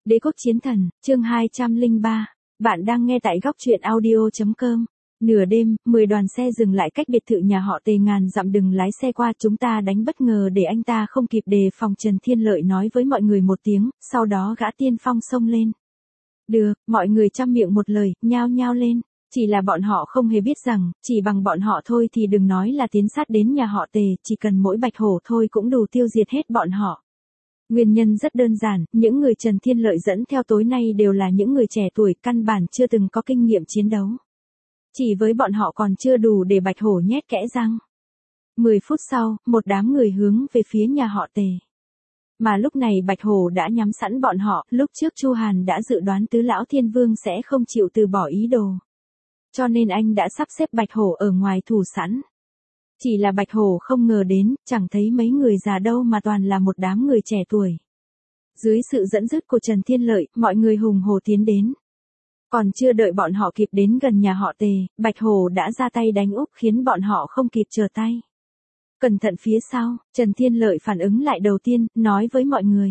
Đế quốc chiến thần, chương 203. Bạn đang nghe tại góc truyện audio.com. Nửa đêm, 10 đoàn xe dừng lại cách biệt thự nhà họ Tề ngàn dặm, đừng lái xe qua, chúng ta đánh bất ngờ để anh ta không kịp đề phòng. Trần Thiên Lợi nói với mọi người một tiếng, sau đó gã tiên phong xông lên. Được, mọi người trăm miệng một lời, nhao nhao lên. Chỉ là bọn họ không hề biết rằng, chỉ bằng bọn họ thôi thì đừng nói là tiến sát đến nhà họ Tề, chỉ cần mỗi bạch hổ thôi cũng đủ tiêu diệt hết bọn họ. Nguyên nhân rất đơn giản, những người Trần Thiên Lợi dẫn theo tối nay đều là những người trẻ tuổi, căn bản chưa từng có kinh nghiệm chiến đấu. Chỉ với bọn họ còn chưa đủ để bạch hổ nhét kẽ răng. 10 phút sau, một đám người hướng về phía nhà họ Tề. Mà lúc này bạch hổ đã nhắm sẵn bọn họ, lúc trước Chu Hàn đã dự đoán Tứ Lão Thiên Vương sẽ không chịu từ bỏ ý đồ. Cho nên anh đã sắp xếp bạch hổ ở ngoài thủ sẵn. Chỉ là bạch hổ không ngờ đến, chẳng thấy mấy người già đâu mà toàn là một đám người trẻ tuổi. Dưới sự dẫn dắt của Trần Thiên Lợi, mọi người hùng hổ tiến đến. Còn chưa đợi bọn họ kịp đến gần nhà họ Tề, bạch hổ đã ra tay đánh úp khiến bọn họ không kịp trở tay. Cẩn thận phía sau, Trần Thiên Lợi phản ứng lại đầu tiên, nói với mọi người.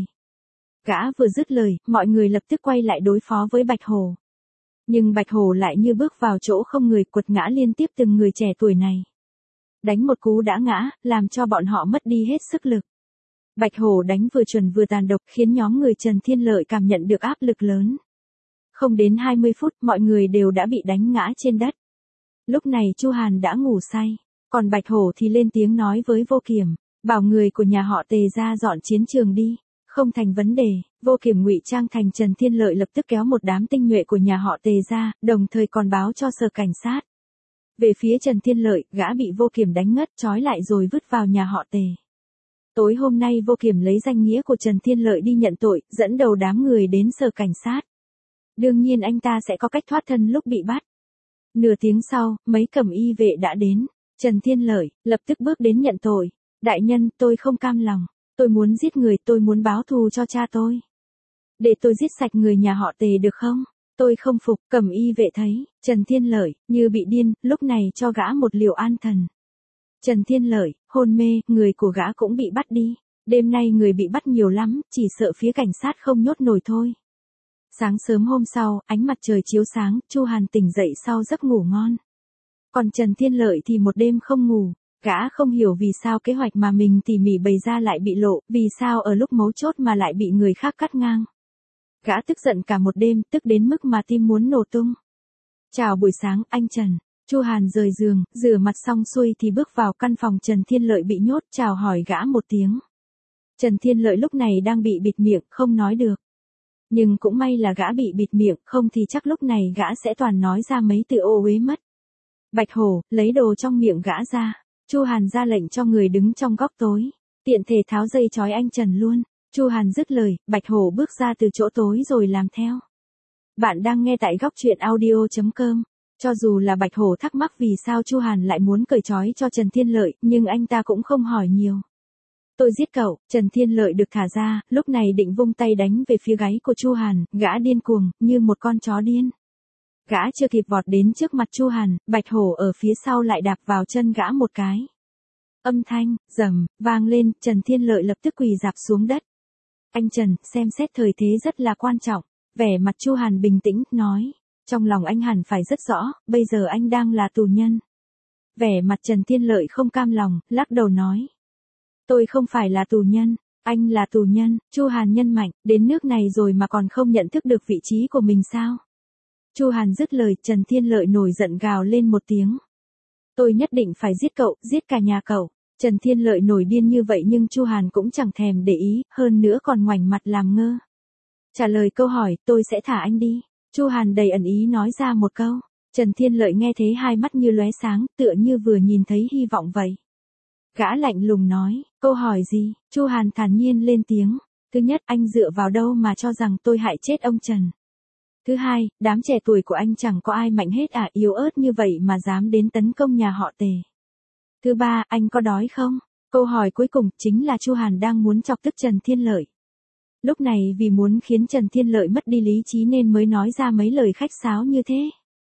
Gã vừa dứt lời, mọi người lập tức quay lại đối phó với bạch hổ. Nhưng bạch hổ lại như bước vào chỗ không người, quật ngã liên tiếp từng người trẻ tuổi này. Đánh một cú đã ngã, làm cho bọn họ mất đi hết sức lực. Bạch hổ đánh vừa chuẩn vừa tàn độc khiến nhóm người Trần Thiên Lợi cảm nhận được áp lực lớn. Không đến 20 phút, mọi người đều đã bị đánh ngã trên đất. Lúc này Chu Hàn đã ngủ say, còn bạch hổ thì lên tiếng nói với Vô Kiểm, bảo người của nhà họ Tề ra dọn chiến trường đi. Không thành vấn đề, Vô Kiểm ngụy trang thành Trần Thiên Lợi lập tức kéo một đám tinh nhuệ của nhà họ Tề ra, đồng thời còn báo cho sở cảnh sát. Về phía Trần Thiên Lợi, gã bị Vô Kiểm đánh ngất, trói lại rồi vứt vào nhà họ Tề. Tối hôm nay Vô Kiểm lấy danh nghĩa của Trần Thiên Lợi đi nhận tội, dẫn đầu đám người đến sở cảnh sát. Đương nhiên anh ta sẽ có cách thoát thân lúc bị bắt. Nửa tiếng sau, mấy cẩm y vệ đã đến. Trần Thiên Lợi lập tức bước đến nhận tội. Đại nhân, tôi không cam lòng. Tôi muốn giết người, tôi muốn báo thù cho cha tôi. Để tôi giết sạch người nhà họ Tề được không? Tôi không phục. Cẩm y vệ thấy Trần Thiên Lợi như bị điên, lúc này cho gã một liều an thần. Trần Thiên Lợi hôn mê, người của gã cũng bị bắt đi. Đêm nay người bị bắt nhiều lắm, chỉ sợ phía cảnh sát không nhốt nổi thôi. Sáng sớm hôm sau, ánh mặt trời chiếu sáng, Chu Hàn tỉnh dậy sau giấc ngủ ngon. Còn Trần Thiên Lợi thì một đêm không ngủ. Gã không hiểu vì sao kế hoạch mà mình tỉ mỉ bày ra lại bị lộ, vì sao ở lúc mấu chốt mà lại bị người khác cắt ngang. Gã tức giận cả một đêm, tức đến mức mà tim muốn nổ tung. Chào buổi sáng, anh Trần. Chu Hàn rời giường, rửa mặt xong xuôi thì bước vào căn phòng Trần Thiên Lợi bị nhốt, chào hỏi gã một tiếng. Trần Thiên Lợi lúc này đang bị bịt miệng, không nói được. Nhưng cũng may là gã bị bịt miệng, không thì chắc lúc này gã sẽ toàn nói ra mấy từ ô uế mất. Bạch hổ, lấy đồ trong miệng gã ra. Chu Hàn ra lệnh cho người đứng trong góc tối. Tiện thể tháo dây trói anh Trần luôn. Chu Hàn dứt lời, bạch hổ bước ra từ chỗ tối rồi làm theo. Bạn đang nghe tại góc truyện audio.com. Cho dù là bạch hổ thắc mắc vì sao Chu Hàn lại muốn cởi trói cho Trần Thiên Lợi, nhưng anh ta cũng không hỏi nhiều. Tôi giết cậu. Trần Thiên Lợi được thả ra, lúc này định vung tay đánh về phía gáy của Chu Hàn, gã điên cuồng, như một con chó điên. Gã chưa kịp vọt đến trước mặt Chu Hàn, bạch hổ ở phía sau lại đạp vào chân gã một cái. Âm thanh, rầm, vang lên, Trần Thiên Lợi lập tức quỳ rạp xuống đất. Anh Trần, xem xét thời thế rất là quan trọng. Vẻ mặt Chu Hàn bình tĩnh, nói. Trong lòng anh hẳn phải rất rõ, bây giờ anh đang là tù nhân. Vẻ mặt Trần Thiên Lợi không cam lòng, lắc đầu nói. Tôi không phải là tù nhân, anh là tù nhân. Chu Hàn nhân mạnh, đến nước này rồi mà còn không nhận thức được vị trí của mình sao? Chu Hàn dứt lời, Trần Thiên Lợi nổi giận gào lên một tiếng. Tôi nhất định phải giết cậu, giết cả nhà cậu. Trần Thiên Lợi nổi điên như vậy nhưng Chu Hàn cũng chẳng thèm để ý, hơn nữa còn ngoảnh mặt làm ngơ. Trả lời câu hỏi, tôi sẽ thả anh đi. Chu Hàn đầy ẩn ý nói ra một câu. Trần Thiên Lợi nghe thế hai mắt như lóe sáng, tựa như vừa nhìn thấy hy vọng vậy. Gã lạnh lùng nói, câu hỏi gì? Chu Hàn thản nhiên lên tiếng. Thứ nhất, anh dựa vào đâu mà cho rằng tôi hại chết ông Trần? Thứ hai, đám trẻ tuổi của anh chẳng có ai mạnh hết à, yếu ớt như vậy mà dám đến tấn công nhà họ Tề. Thứ ba, anh có đói không? Câu hỏi cuối cùng chính là Chu Hàn đang muốn chọc tức Trần Thiên Lợi. Lúc này vì muốn khiến Trần Thiên Lợi mất đi lý trí nên mới nói ra mấy lời khách sáo như thế.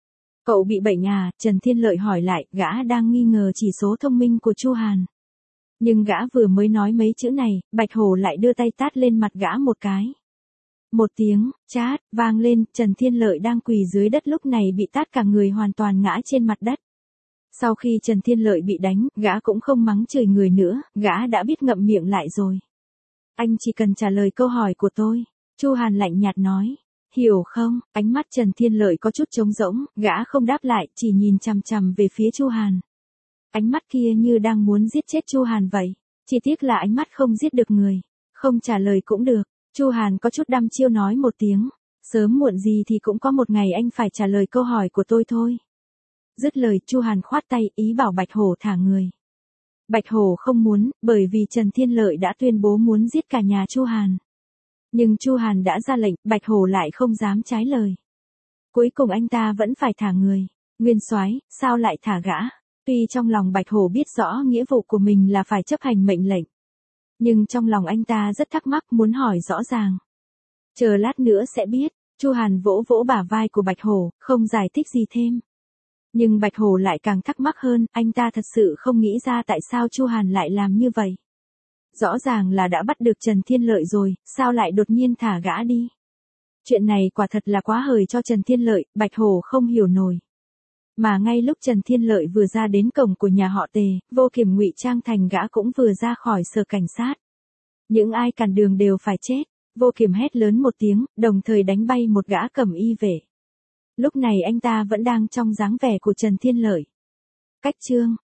Cậu bị bệnh à? Trần Thiên Lợi hỏi lại, gã đang nghi ngờ chỉ số thông minh của Chu Hàn. Nhưng gã vừa mới nói mấy chữ này, bạch hổ lại đưa tay tát lên mặt gã một cái. Một tiếng, chát, vang lên, Trần Thiên Lợi đang quỳ dưới đất lúc này bị tát cả người hoàn toàn ngã trên mặt đất. Sau khi Trần Thiên Lợi bị đánh, gã cũng không mắng chửi người nữa, gã đã biết ngậm miệng lại rồi. Anh chỉ cần trả lời câu hỏi của tôi. Chu Hàn lạnh nhạt nói. Hiểu không? Ánh mắt Trần Thiên Lợi có chút trống rỗng, gã không đáp lại, chỉ nhìn chằm chằm về phía Chu Hàn. Ánh mắt kia như đang muốn giết chết Chu Hàn vậy. Chỉ tiếc là ánh mắt không giết được người. Không trả lời cũng được. Chu Hàn có chút đăm chiêu nói một tiếng. Sớm muộn gì thì cũng có một ngày anh phải trả lời câu hỏi của tôi thôi. Dứt lời, Chu Hàn khoát tay, ý bảo Bạch Hổ thả người. Bạch Hổ không muốn, bởi vì Trần Thiên Lợi đã tuyên bố muốn giết cả nhà Chu Hàn. Nhưng Chu Hàn đã ra lệnh, Bạch Hổ lại không dám trái lời. Cuối cùng anh ta vẫn phải thả người. Nguyên soái, sao lại thả gã? Tuy trong lòng Bạch Hổ biết rõ nghĩa vụ của mình là phải chấp hành mệnh lệnh. Nhưng trong lòng anh ta rất thắc mắc, muốn hỏi rõ ràng. Chờ lát nữa sẽ biết. Chu Hàn vỗ vỗ bả vai của Bạch Hổ, không giải thích gì thêm. Nhưng Bạch Hổ lại càng thắc mắc hơn, anh ta thật sự không nghĩ ra tại sao Chu Hàn lại làm như vậy. Rõ ràng là đã bắt được Trần Thiên Lợi rồi, sao lại đột nhiên thả gã đi? Chuyện này quả thật là quá hời cho Trần Thiên Lợi, Bạch Hổ không hiểu nổi. Mà ngay lúc Trần Thiên Lợi vừa ra đến cổng của nhà họ Tề, Vô Kiểm ngụy trang thành gã cũng vừa ra khỏi sở cảnh sát. Những ai cản đường đều phải chết. Vô Kiểm hét lớn một tiếng, đồng thời đánh bay một gã cầm y vệ. Lúc này anh ta vẫn đang trong dáng vẻ của Trần Thiên Lợi. Cách chương